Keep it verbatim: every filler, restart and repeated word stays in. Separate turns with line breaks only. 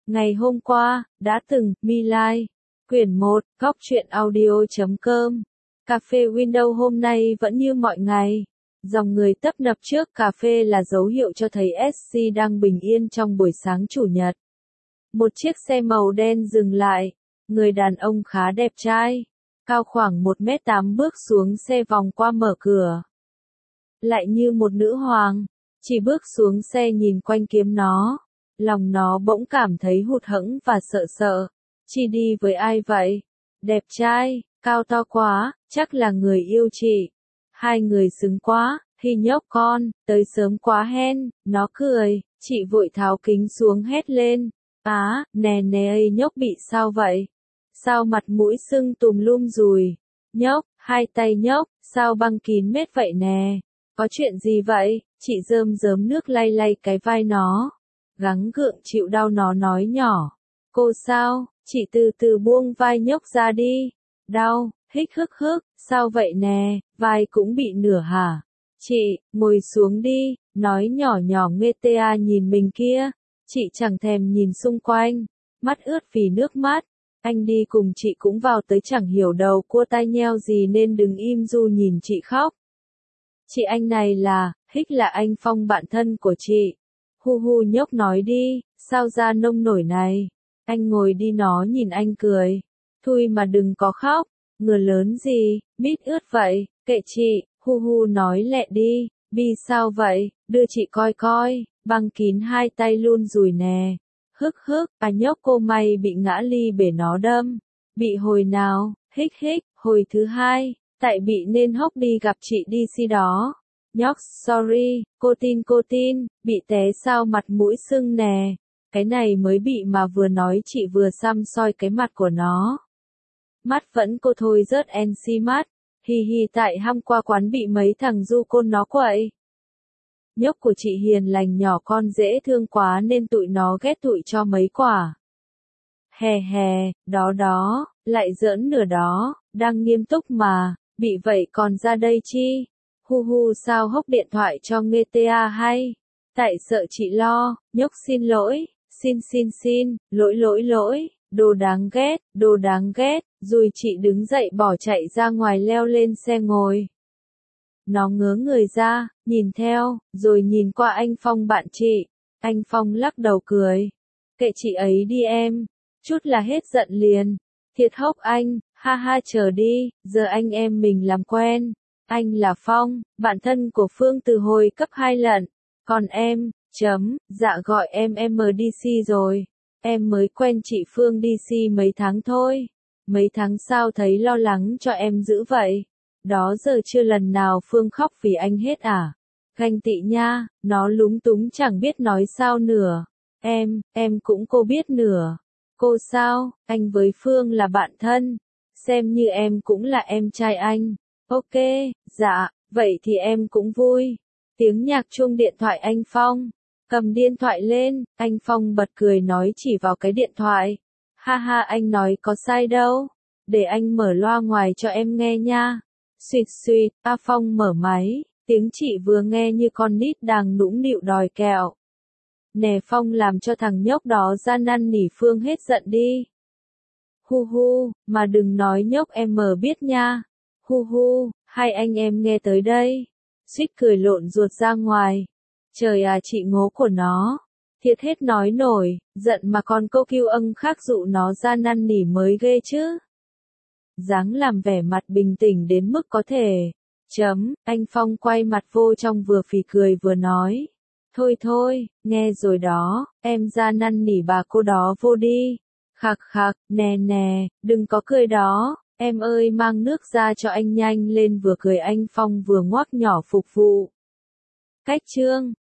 Ngày hôm qua, đã từng, My Lai. Quyển một, góc truyện audio chấm com. Cà phê Windows hôm nay vẫn như mọi ngày. Dòng người tấp nập trước cà phê là dấu hiệu cho thấy ét xê đang bình yên trong buổi sáng chủ nhật. Một chiếc xe màu đen dừng lại. Người đàn ông khá đẹp trai, cao khoảng một mét tám bước xuống xe vòng qua mở cửa. Lại như một nữ hoàng, chỉ bước xuống xe nhìn quanh kiếm nó. Lòng nó bỗng cảm thấy hụt hẫng và sợ sợ. Chị đi với ai vậy? Đẹp trai, cao to quá, chắc là người yêu chị. Hai người xứng quá, thì nhóc con, tới sớm quá hen, nó cười, chị vội tháo kính xuống hét lên. Á, nè nè ơi nhóc bị sao vậy? Sao mặt mũi sưng tùm lum rùi? Nhóc, hai tay nhóc, sao băng kín mết vậy nè? Có chuyện gì vậy? Chị rơm rớm nước lay lay cái vai nó. Gắng gượng chịu đau nó nói nhỏ. Cô sao? Chị từ từ buông vai nhóc ra đi. Đau, hích hức hức, sao vậy nè, vai cũng bị nửa hả? Chị, ngồi xuống đi, nói nhỏ nhỏ nghe tê a nhìn mình kia. Chị chẳng thèm nhìn xung quanh, mắt ướt vì nước mắt. Anh đi cùng chị cũng vào tới chẳng hiểu đầu cua tai nheo gì nên đứng im du nhìn chị khóc. Chị anh này là, hích là anh Phong bạn thân của chị. Hu hu nhóc nói đi, sao ra nông nổi này? Anh ngồi đi nó nhìn anh cười. Thôi mà đừng có khóc, ngừa lớn gì, mít ướt vậy, kệ chị, hu hu nói lẹ đi, Bi sao vậy, đưa chị coi coi, băng kín hai tay luôn rùi nè. Hức hức, à nhóc cô mày bị ngã ly bể nó đâm. Bị hồi nào, hích hích, hồi thứ hai, tại bị nên hốc đi gặp chị đi si đó. Nhóc, sorry, cô tin cô tin, bị té sao mặt mũi sưng nè. Cái này mới bị mà vừa nói chị vừa xăm soi cái mặt của nó. Mắt vẫn cô thôi rớt en xi mắt, hì hì tại hăm qua quán bị mấy thằng du côn nó quậy. Nhóc của chị hiền lành nhỏ con dễ thương quá nên tụi nó ghét tụi cho mấy quả. Hè hè, đó đó, lại giỡn nửa đó, đang nghiêm túc mà, bị vậy còn ra đây chi? Hu hu sao hốc điện thoại cho nghe tê a hay? Tại sợ chị lo, nhóc xin lỗi, xin xin xin, lỗi lỗi lỗi, đồ đáng ghét, đồ đáng ghét, rồi chị đứng dậy bỏ chạy ra ngoài leo lên xe ngồi. Nó ngớ người ra, nhìn theo, rồi nhìn qua anh Phong bạn chị. Anh Phong lắc đầu cười. Kệ chị ấy đi em. Chút là hết giận liền. Thiệt hốc anh, ha ha chờ đi, giờ anh em mình làm quen. Anh là Phong, bạn thân của Phương từ hồi cấp hai lận. Còn em, chấm, dạ gọi em em đê xê rồi. Em mới quen chị Phương đê xê mấy tháng thôi. Mấy tháng sau thấy lo lắng cho em dữ vậy. Đó giờ chưa lần nào Phương khóc vì anh hết à? Ganh tị nha, nó lúng túng chẳng biết nói sao nửa. Em, em cũng cô biết nửa. Cô sao, anh với Phương là bạn thân. Xem như em cũng là em trai anh. Ok, dạ, vậy thì em cũng vui. Tiếng nhạc chuông điện thoại anh Phong. Cầm điện thoại lên, anh Phong bật cười nói chỉ vào cái điện thoại. Ha ha anh nói có sai đâu. Để anh mở loa ngoài cho em nghe nha. Xuyệt xuyệt, A Phong mở máy, tiếng chị vừa nghe như con nít đang nũng nịu đòi kẹo. Nè Phong làm cho thằng nhóc đó ra năn nỉ Phương hết giận đi. Hu hu, mà đừng nói nhóc em mở biết nha. Hu hu, hai anh em nghe tới đây. Suýt cười lộn ruột ra ngoài. Trời à chị ngố của nó. Thiệt hết nói nổi, giận mà còn câu kêu âng khác dụ nó ra năn nỉ mới ghê chứ. Dáng làm vẻ mặt bình tĩnh đến mức có thể. Chấm, anh Phong quay mặt vô trong vừa phì cười vừa nói. Thôi thôi, nghe rồi đó, em ra năn nỉ bà cô đó vô đi. Khạc khạc, nè nè, đừng có cười đó, em ơi mang nước ra cho anh nhanh lên vừa cười anh Phong vừa ngoác nhỏ phục vụ. Cách chương.